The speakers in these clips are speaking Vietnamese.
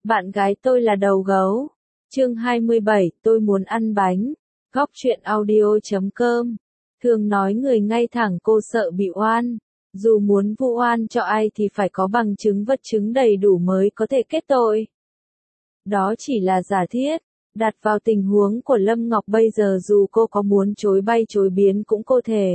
Bạn gái tôi là đầu gấu. Chương 27, tôi muốn ăn bánh. Góc truyện audio.com. Thường nói người ngay thẳng cô sợ bị oan. Dù muốn vu oan cho ai thì phải có bằng chứng vật chứng đầy đủ mới có thể kết tội. Đó chỉ là giả thiết. Đặt vào tình huống của Lâm Ngọc bây giờ dù cô có muốn chối bay chối biến cũng cô thể.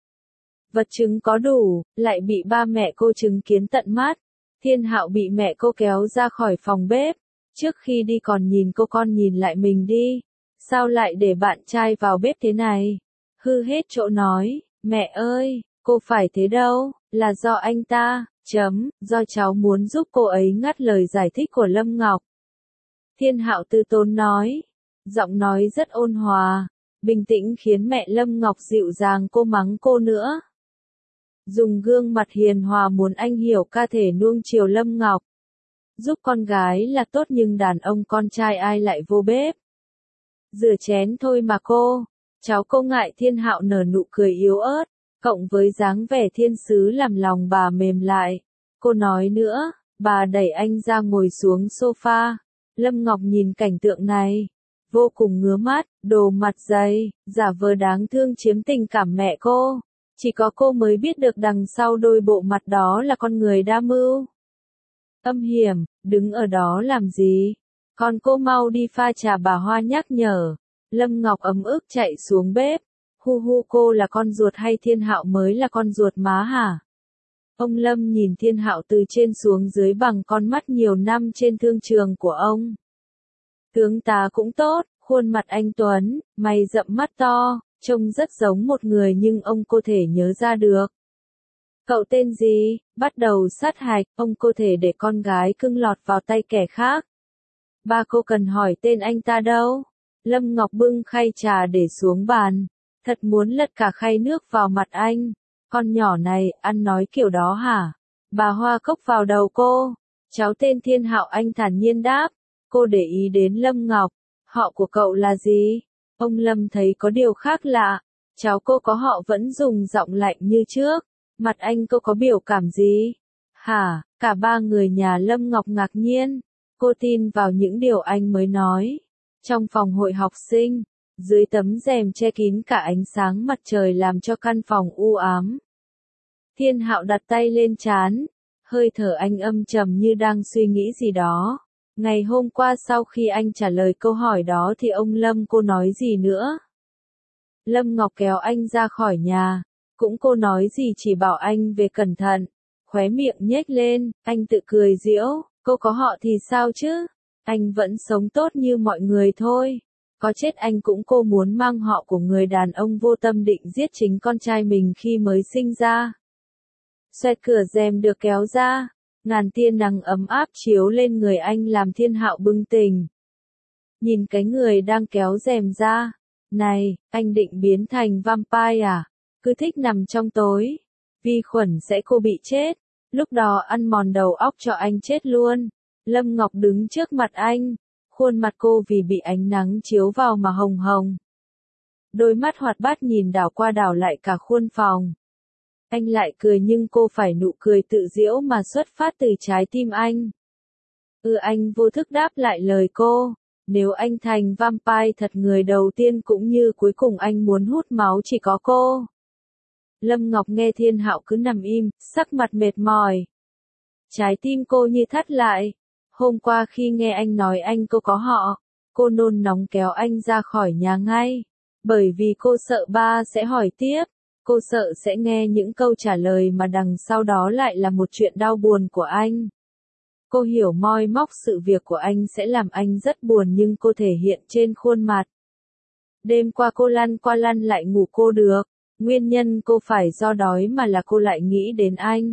Vật chứng có đủ, lại bị ba mẹ cô chứng kiến tận mắt. Thiên Hạo bị mẹ cô kéo ra khỏi phòng bếp. Trước khi đi còn nhìn cô con nhìn lại mình đi. Sao lại để bạn trai vào bếp thế này? Hư hết chỗ nói, mẹ ơi, cô phải thế đâu, là do anh ta, do cháu muốn giúp cô ấy ngắt lời giải thích của Lâm Ngọc. Thiên Hạo từ tốn nói, giọng nói rất ôn hòa, bình tĩnh khiến mẹ Lâm Ngọc dịu dàng cô mắng cô nữa. Dùng gương mặt hiền hòa muốn anh hiểu ca thể nuông chiều Lâm Ngọc. Giúp con gái là tốt nhưng đàn ông con trai ai lại vô bếp. Rửa chén thôi mà cô. Cháu cô ngại. Thiên Hạo nở nụ cười yếu ớt, cộng với dáng vẻ thiên sứ làm lòng bà mềm lại. Cô nói nữa, bà đẩy anh ra ngồi xuống sofa. Lâm Ngọc nhìn cảnh tượng này, vô cùng ngứa mắt, đồ mặt dày, giả vờ đáng thương chiếm tình cảm mẹ cô. Chỉ có cô mới biết được đằng sau đôi bộ mặt đó là con người đa mưu. Âm hiểm, đứng ở đó làm gì? Con cô mau đi pha trà, bà Hoa nhắc nhở. Lâm Ngọc ấm ức chạy xuống bếp. Hu hu, cô là con ruột hay Thiên Hạo mới là con ruột má hả? Ông Lâm nhìn Thiên Hạo từ trên xuống dưới bằng con mắt nhiều năm trên thương trường của ông. Tướng tá cũng tốt, khuôn mặt anh tuấn, mày rậm mắt to, trông rất giống một người nhưng ông cô thể nhớ ra được. Cậu tên gì? Bắt đầu sát hạch, ông cô thể để con gái cưng lọt vào tay kẻ khác. Ba cô cần hỏi tên anh ta đâu? Lâm Ngọc bưng khay trà để xuống bàn, thật muốn lật cả khay nước vào mặt anh. Con nhỏ này, ăn nói kiểu đó hả? Bà Hoa cốc vào đầu cô. Cháu tên Thiên Hạo, anh thản nhiên đáp. Cô để ý đến Lâm Ngọc. Họ của cậu là gì? Ông Lâm thấy có điều khác lạ. Cháu cô có họ vẫn dùng giọng lạnh như trước. Mặt anh cô có biểu cảm gì? Hả? Cả ba người nhà Lâm Ngọc ngạc nhiên. Cô tin vào những điều anh mới nói. Trong phòng hội học sinh, dưới tấm rèm che kín cả ánh sáng mặt trời làm cho căn phòng u ám. Thiên Hạo đặt tay lên trán, hơi thở anh âm trầm như đang suy nghĩ gì đó. Ngày hôm qua sau khi anh trả lời câu hỏi đó thì ông Lâm cô nói gì nữa? Lâm Ngọc kéo anh ra khỏi nhà, cũng cô nói gì chỉ bảo anh về cẩn thận. Khóe miệng nhếch lên, anh tự cười giễu, cô có họ thì sao chứ? Anh vẫn sống tốt như mọi người thôi. Có chết anh cũng cô muốn mang họ của người đàn ông vô tâm định giết chính con trai mình khi mới sinh ra. Xoẹt, cửa rèm được kéo ra, ngàn tia nắng ấm áp chiếu lên người anh làm Thiên Hạo bừng tỉnh. Nhìn cái người đang kéo rèm ra. Này, anh định biến thành vampire à? Cứ thích nằm trong tối. Vi khuẩn sẽ cô bị chết. Lúc đó ăn mòn đầu óc cho anh chết luôn. Lâm Ngọc đứng trước mặt anh. Khuôn mặt cô vì bị ánh nắng chiếu vào mà hồng hồng. Đôi mắt hoạt bát nhìn đảo qua đảo lại cả khuôn phòng. Anh lại cười nhưng cô phải nụ cười tự giễu mà xuất phát từ trái tim anh. Anh vô thức đáp lại lời cô. Nếu anh thành vampire thật, người đầu tiên cũng như cuối cùng anh muốn hút máu chỉ có cô. Lâm Ngọc nghe Thiên Hạo cứ nằm im, sắc mặt mệt mỏi. Trái tim cô như thắt lại. Hôm qua khi nghe anh nói anh cô có họ, cô nôn nóng kéo anh ra khỏi nhà ngay. Bởi vì cô sợ ba sẽ hỏi tiếp. Cô sợ sẽ nghe những câu trả lời mà đằng sau đó lại là một chuyện đau buồn của anh. Cô hiểu moi móc sự việc của anh sẽ làm anh rất buồn nhưng cô thể hiện trên khuôn mặt. Đêm qua cô lăn qua lăn lại ngủ cô được. Nguyên nhân cô phải do đói mà là cô lại nghĩ đến anh.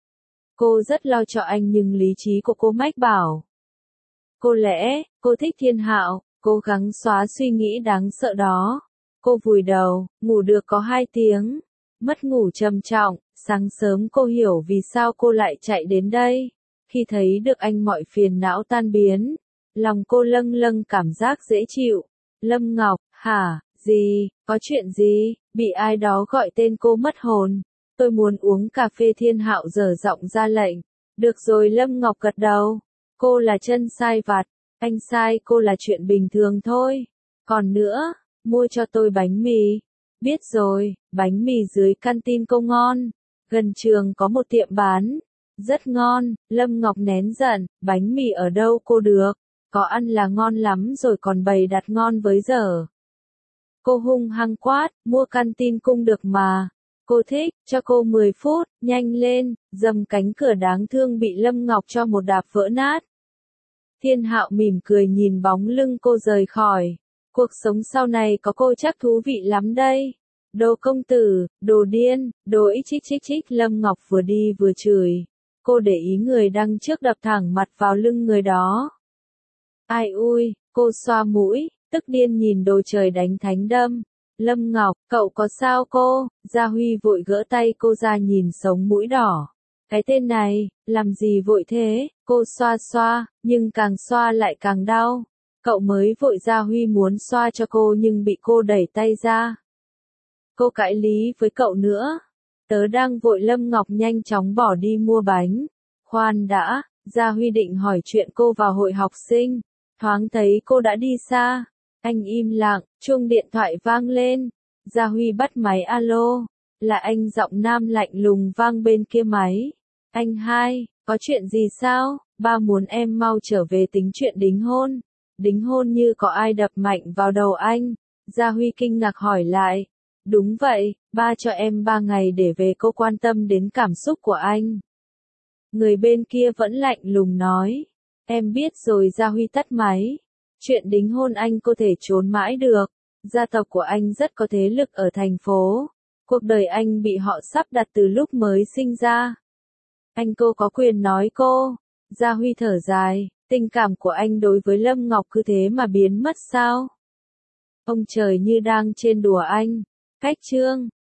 Cô rất lo cho anh nhưng lý trí của cô mách bảo. Có lẽ, cô thích Thiên Hạo, cố gắng xóa suy nghĩ đáng sợ đó. Cô vùi đầu, ngủ được có 2 tiếng. Mất ngủ trầm trọng, sáng sớm cô hiểu vì sao cô lại chạy đến đây. Khi thấy được anh mọi phiền não tan biến. Lòng cô lâng lâng cảm giác dễ chịu. Lâm Ngọc, hả, gì, có chuyện gì, bị ai đó gọi tên cô mất hồn. Tôi muốn uống cà phê. Thiên Hạo dở giọng ra lệnh. Được rồi, Lâm Ngọc gật đầu. Cô là chân sai vặt, anh sai cô là chuyện bình thường thôi. Còn nữa, mua cho tôi bánh mì. Biết rồi, bánh mì dưới canteen cô ngon. Gần trường có một tiệm bán. Rất ngon, Lâm Ngọc nén giận, bánh mì ở đâu cô được. Có ăn là ngon lắm rồi còn bày đặt ngon với dở. Cô hung hăng quát, mua canteen cung được mà. Cô thích, cho cô 10 phút, nhanh lên, dầm cánh cửa đáng thương bị Lâm Ngọc cho một đạp vỡ nát. Thiên Hạo mỉm cười nhìn bóng lưng cô rời khỏi. Cuộc sống sau này có cô chắc thú vị lắm đây. Đồ công tử, đồ điên, đồ ích chích chích chích. Lâm Ngọc vừa đi vừa chửi. Cô để ý người đằng trước đập thẳng mặt vào lưng người đó. Ai ui, cô xoa mũi, tức điên nhìn đồ trời đánh thánh đâm. Lâm Ngọc, cậu có sao cô? Gia Huy vội gỡ tay cô ra nhìn sống mũi đỏ. Cái tên này, làm gì vội thế? Cô xoa xoa, nhưng càng xoa lại càng đau. Cậu mới vội. Gia Huy muốn xoa cho cô nhưng bị cô đẩy tay ra. Cô cãi lý với cậu nữa. Tớ đang vội. Lâm Ngọc nhanh chóng bỏ đi mua bánh. Khoan đã, Gia Huy định hỏi chuyện cô vào hội học sinh. Thoáng thấy cô đã đi xa. Anh im lặng, chuông điện thoại vang lên. Gia Huy bắt máy alo. Là anh, giọng nam lạnh lùng vang bên kia máy. Anh hai, có chuyện gì sao? Ba muốn em mau trở về tính chuyện đính hôn. Đính hôn? Như có ai đập mạnh vào đầu anh. Gia Huy kinh ngạc hỏi lại. Đúng vậy, ba cho em 3 ngày để về. Cô quan tâm đến cảm xúc của anh. Người bên kia vẫn lạnh lùng nói. Em biết rồi. Gia Huy tắt máy. Chuyện đính hôn anh có thể trốn mãi được. Gia tộc của anh rất có thế lực ở thành phố. Cuộc đời anh bị họ sắp đặt từ lúc mới sinh ra. Anh cô có quyền nói cô. Gia Huy thở dài, tình cảm của anh đối với Lâm Ngọc cứ thế mà biến mất sao? Ông trời như đang trên đùa anh. Cách chương